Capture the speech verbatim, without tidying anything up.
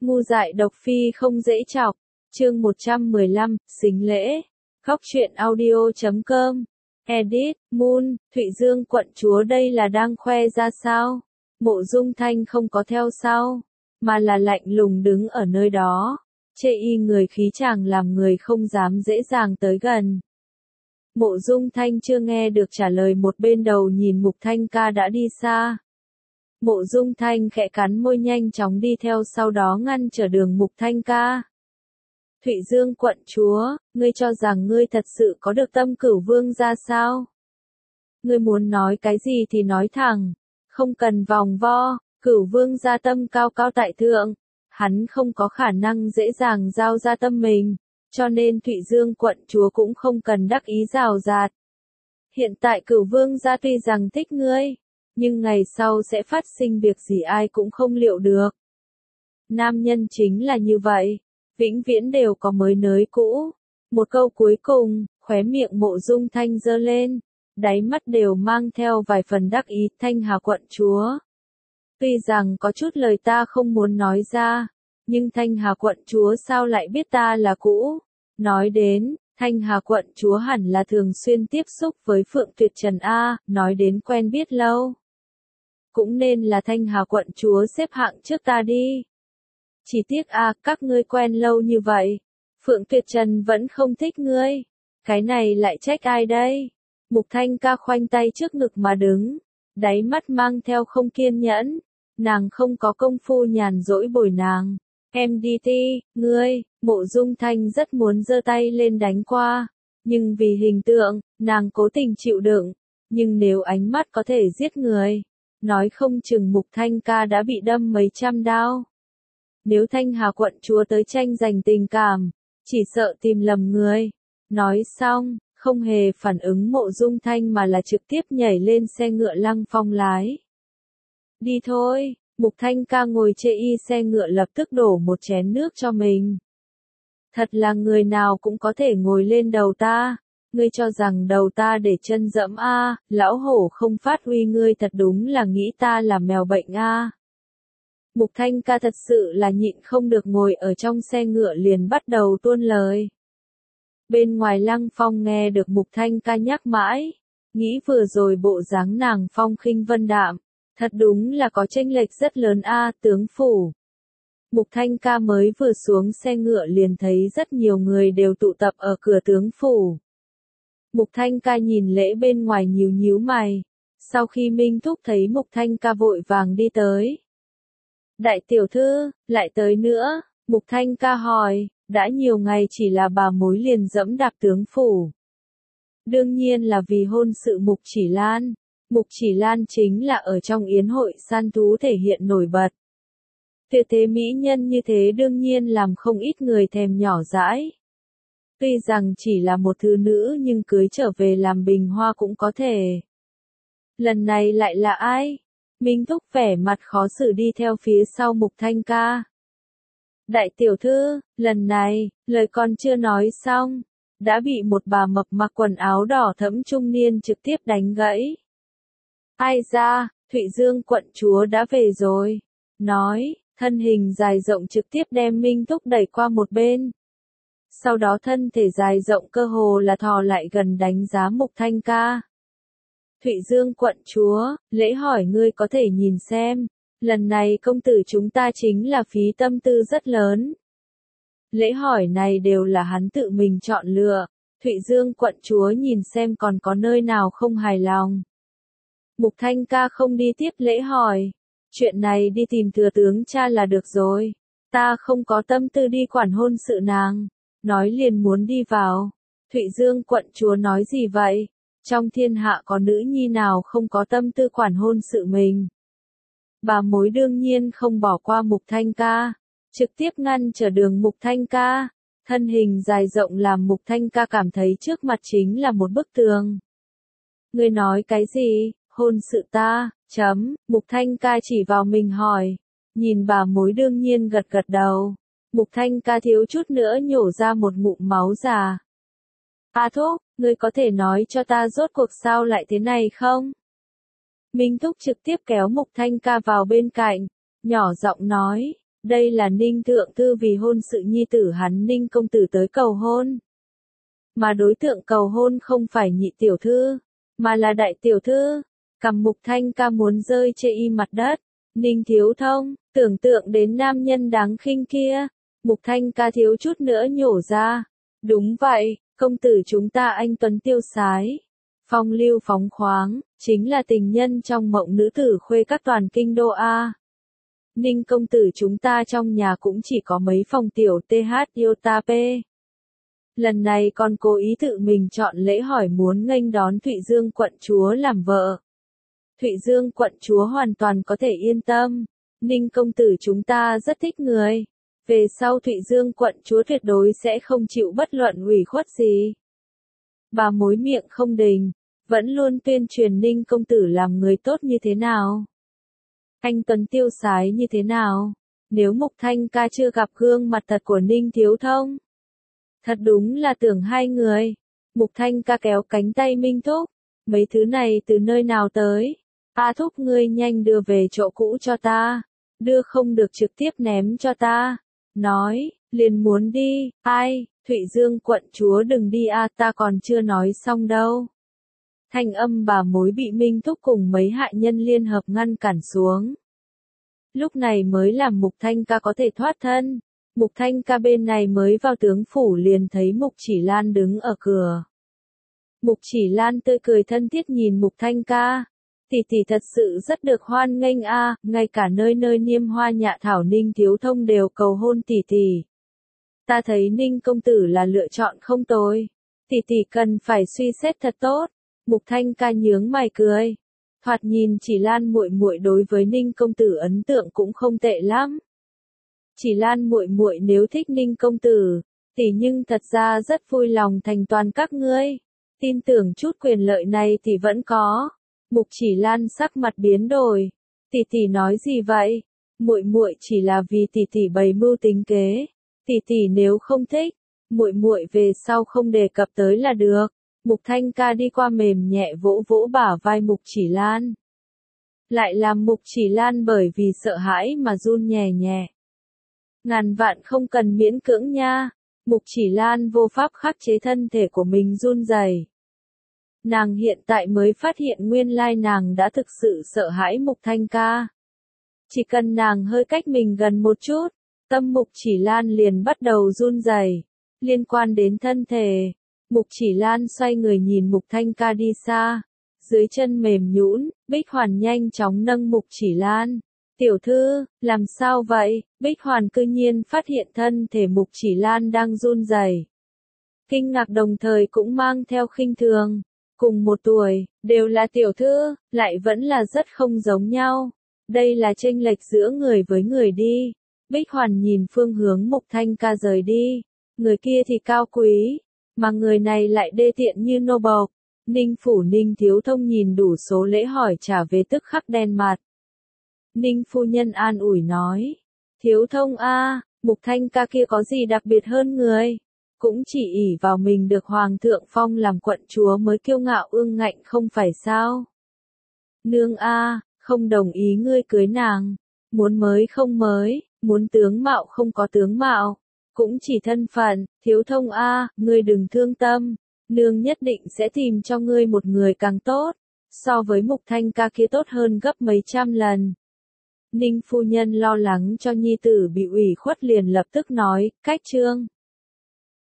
Ngu dại độc phi không dễ chọc. Chương một trăm mười lăm, xính lễ. Góc truyện audio chấm com. Edit, Moon, Thụy Dương quận chúa đây là đang khoe ra sao? Mộ Dung Thanh không có theo sau, mà là lạnh lùng đứng ở nơi đó. Chê y người khí chàng làm người không dám dễ dàng tới gần. Mộ Dung Thanh chưa nghe được trả lời một bên đầu nhìn Mục Thanh ca đã đi xa. Mộ Dung Thanh khẽ cắn môi nhanh chóng đi theo sau đó ngăn trở đường Mục Thanh ca. Thụy Dương quận chúa, ngươi cho rằng ngươi thật sự có được tâm Cửu Vương ra sao? Ngươi muốn nói cái gì thì nói thẳng, không cần vòng vo, Cửu Vương gia tâm cao cao tại thượng, hắn không có khả năng dễ dàng giao ra tâm mình, cho nên Thụy Dương quận chúa cũng không cần đắc ý rào rạt. Hiện tại Cửu Vương gia tuy rằng thích ngươi, nhưng ngày sau sẽ phát sinh việc gì ai cũng không liệu được. Nam nhân chính là như vậy, vĩnh viễn đều có mới nới cũ. Một câu cuối cùng, khóe miệng Mộ Dung Thanh giơ lên, đáy mắt đều mang theo vài phần đắc ý. Thanh Hà quận chúa, tuy rằng có chút lời ta không muốn nói ra, nhưng Thanh Hà quận chúa sao lại biết ta là cũ? Nói đến, Thanh Hà quận chúa hẳn là thường xuyên tiếp xúc với Phượng Tuyệt Trần A, nói đến quen biết lâu. Cũng nên là Thanh Hà quận chúa xếp hạng trước ta đi. Chỉ tiếc a, các ngươi quen lâu như vậy, Phượng Tuyệt Trần vẫn không thích ngươi. Cái này lại trách ai đây? Mục Thanh ca khoanh tay trước ngực mà đứng, đáy mắt mang theo không kiên nhẫn. Nàng không có công phu nhàn rỗi bồi nàng. em đê tê, ngươi, Mộ Dung Thanh rất muốn giơ tay lên đánh qua, nhưng vì hình tượng, nàng cố tình chịu đựng. Nhưng nếu ánh mắt có thể giết người, nói không chừng Mục Thanh ca đã bị đâm mấy trăm đao. Nếu Thanh Hà quận chúa tới tranh giành tình cảm, chỉ sợ tìm lầm người. Nói xong, không hề phản ứng Mộ Dung Thanh mà là trực tiếp nhảy lên xe ngựa Lăng Phong lái. Đi thôi, Mục Thanh ca ngồi chê y xe ngựa lập tức đổ một chén nước cho mình. Thật là người nào cũng có thể ngồi lên đầu ta, ngươi cho rằng đầu ta để chân dẫm a, lão hổ không phát huy ngươi thật đúng là nghĩ ta là mèo bệnh a. Mục Thanh ca thật sự là nhịn không được ngồi ở trong xe ngựa liền bắt đầu tuôn lời. Bên ngoài Lăng Phong nghe được Mục Thanh ca nhắc mãi, nghĩ vừa rồi bộ dáng nàng phong khinh vân đạm, thật đúng là có chênh lệch rất lớn a, tướng phủ. Mục Thanh ca mới vừa xuống xe ngựa liền thấy rất nhiều người đều tụ tập ở cửa tướng phủ. Mục Thanh ca nhìn lễ bên ngoài nhíu nhíu mày, sau khi Minh Thúc thấy Mục Thanh ca vội vàng đi tới. Đại tiểu thư, lại tới nữa, Mục Thanh ca hỏi, đã nhiều ngày chỉ là bà mối liền dẫm đạp tướng phủ. Đương nhiên là vì hôn sự Mục Chỉ Lan. Mục Chỉ Lan chính là ở trong yến hội săn thú thể hiện nổi bật. Tuyệt thế mỹ nhân như thế đương nhiên làm không ít người thèm nhỏ dãi. Tuy rằng chỉ là một thứ nữ nhưng cưới trở về làm bình hoa cũng có thể. Lần này lại là ai? Minh Thúc vẻ mặt khó xử đi theo phía sau Mục Thanh ca. Đại tiểu thư, lần này, lời còn chưa nói xong, đã bị một bà mập mặc quần áo đỏ thẫm trung niên trực tiếp đánh gãy. Ai ra, Thụy Dương quận chúa đã về rồi. Nói, thân hình dài rộng trực tiếp đem Minh Thúc đẩy qua một bên. Sau đó thân thể dài rộng cơ hồ là thò lại gần đánh giá Mục Thanh ca. Thụy Dương quận chúa, lễ hỏi ngươi có thể nhìn xem, lần này công tử chúng ta chính là phí tâm tư rất lớn. Lễ hỏi này đều là hắn tự mình chọn lựa, Thụy Dương quận chúa nhìn xem còn có nơi nào không hài lòng. Mục Thanh ca không đi tiếp lễ hỏi, chuyện này đi tìm thừa tướng cha là được rồi, ta không có tâm tư đi quản hôn sự nàng, nói liền muốn đi vào. Thụy Dương quận chúa nói gì vậy? Trong thiên hạ có nữ nhi nào không có tâm tư quản hôn sự mình. Bà mối đương nhiên không bỏ qua Mục Thanh ca, trực tiếp ngăn trở đường Mục Thanh ca, thân hình dài rộng làm Mục Thanh ca cảm thấy trước mặt chính là một bức tường. Ngươi nói cái gì, hôn sự ta, chấm, Mục Thanh ca chỉ vào mình hỏi, nhìn bà mối đương nhiên gật gật đầu, Mục Thanh ca thiếu chút nữa nhổ ra một ngụm máu già. A Thúc, ngươi có thể nói cho ta rốt cuộc sao lại thế này không? Minh Thúc trực tiếp kéo Mục Thanh ca vào bên cạnh, nhỏ giọng nói, Đây là Ninh Thượng Thư vì hôn sự nhi tử hắn Ninh công tử tới cầu hôn. Mà đối tượng cầu hôn không phải nhị tiểu thư, mà là đại tiểu thư. Cầm Mục Thanh Ca muốn rơi chê y mặt đất. Ninh Thiếu Thông, tưởng tượng đến nam nhân đáng khinh kia. Mục Thanh Ca thiếu chút nữa nhổ ra. Đúng vậy, công tử chúng ta anh tuấn tiêu sái. Phong lưu phóng khoáng, chính là tình nhân trong mộng nữ tử khuê các toàn kinh đô A. Ninh công tử chúng ta trong nhà cũng chỉ có mấy phòng tiểu th iota p. Lần này còn cố ý tự mình chọn lễ hỏi muốn nghênh đón Thụy Dương quận chúa làm vợ. Thụy Dương quận chúa hoàn toàn có thể yên tâm. Ninh công tử chúng ta rất thích người. Về sau Thụy Dương quận chúa tuyệt đối sẽ không chịu bất luận ủy khuất gì. Bà mối miệng không đình, vẫn luôn tuyên truyền Ninh công tử làm người tốt như thế nào. Anh tuấn tiêu sái như thế nào. Nếu Mục Thanh Ca chưa gặp gương mặt thật của Ninh Thiếu Thông. Thật đúng là tưởng hai người. Mục Thanh Ca kéo cánh tay Minh Thúc. Mấy thứ này từ nơi nào tới? A Thúc ngươi nhanh đưa về chỗ cũ cho ta. Đưa không được trực tiếp ném cho ta. Nói, liền muốn đi. Ai, Thụy Dương quận chúa đừng đi a, ta còn chưa nói xong đâu. Thanh âm bà mối bị Minh Thúc cùng mấy hạ nhân liên hợp ngăn cản xuống. Lúc này mới làm Mục Thanh Ca có thể thoát thân. Mục Thanh Ca bên này mới vào tướng phủ liền thấy Mục Chỉ Lan đứng ở cửa. Mục Chỉ Lan tươi cười thân thiết nhìn Mục Thanh Ca. Tỷ tỷ thật sự rất được hoan nghênh a, ngay cả nơi nơi niêm hoa nhạ thảo Ninh Thiếu Thông đều cầu hôn tỷ tỷ. Ta thấy Ninh công tử là lựa chọn không tồi. Tỷ tỷ cần phải suy xét thật tốt. Mục Thanh Ca nhướng mày cười. Thoạt nhìn Chỉ Lan muội muội đối với Ninh công tử ấn tượng cũng không tệ lắm. Chỉ Lan muội muội nếu thích Ninh công tử, tỷ nhưng thật ra rất vui lòng thành toàn các ngươi. Tin tưởng chút quyền lợi này tỷ vẫn có. Mục Chỉ Lan sắc mặt biến đổi. Tỷ tỷ nói gì vậy? Muội muội chỉ là vì tỷ tỷ bày mưu tính kế. Tỷ tỷ nếu không thích, muội muội về sau không đề cập tới là được. Mục Thanh Ca đi qua mềm nhẹ vỗ vỗ bả vai Mục Chỉ Lan. Lại làm Mục Chỉ Lan bởi vì sợ hãi mà run nhẹ nhẹ. Ngàn vạn không cần miễn cưỡng nha. Mục Chỉ Lan vô pháp khắc chế thân thể của mình run rẩy. Nàng hiện tại mới phát hiện nguyên lai nàng đã thực sự sợ hãi Mục Thanh Ca. Chỉ cần nàng hơi cách mình gần một chút, tâm Mục Chỉ Lan liền bắt đầu run rẩy. Liên quan đến thân thể, Mục Chỉ Lan xoay người nhìn Mục Thanh Ca đi xa. Dưới chân mềm nhũn, Bích Hoàn nhanh chóng nâng Mục Chỉ Lan. Tiểu thư, làm sao vậy? Bích Hoàn cư nhiên phát hiện thân thể Mục Chỉ Lan đang run rẩy. Kinh ngạc đồng thời cũng mang theo khinh thường. Cùng một tuổi, đều là tiểu thư, lại vẫn là rất không giống nhau. Đây là chênh lệch giữa người với người đi. Bích Hoàn nhìn phương hướng Mục Thanh Ca rời đi. Người kia thì cao quý, mà người này lại đê tiện như nô bộc. Ninh phủ Ninh Thiếu Thông nhìn đủ số lễ hỏi trả về tức khắc đen mặt. Ninh phu nhân an ủi nói. Thiếu Thông a, Mục Thanh Ca kia có gì đặc biệt hơn người? Cũng chỉ ỷ vào mình được Hoàng thượng phong làm quận chúa mới kiêu ngạo ương ngạnh không phải sao? Nương a, không đồng ý ngươi cưới nàng. Muốn mới không mới, muốn tướng mạo không có tướng mạo. Cũng chỉ thân phận, Thiếu Thông a, ngươi đừng thương tâm. Nương nhất định sẽ tìm cho ngươi một người càng tốt. So với Mục Thanh Ca kia tốt hơn gấp mấy trăm lần. Ninh phu nhân lo lắng cho nhi tử bị ủy khuất liền lập tức nói, cách trương.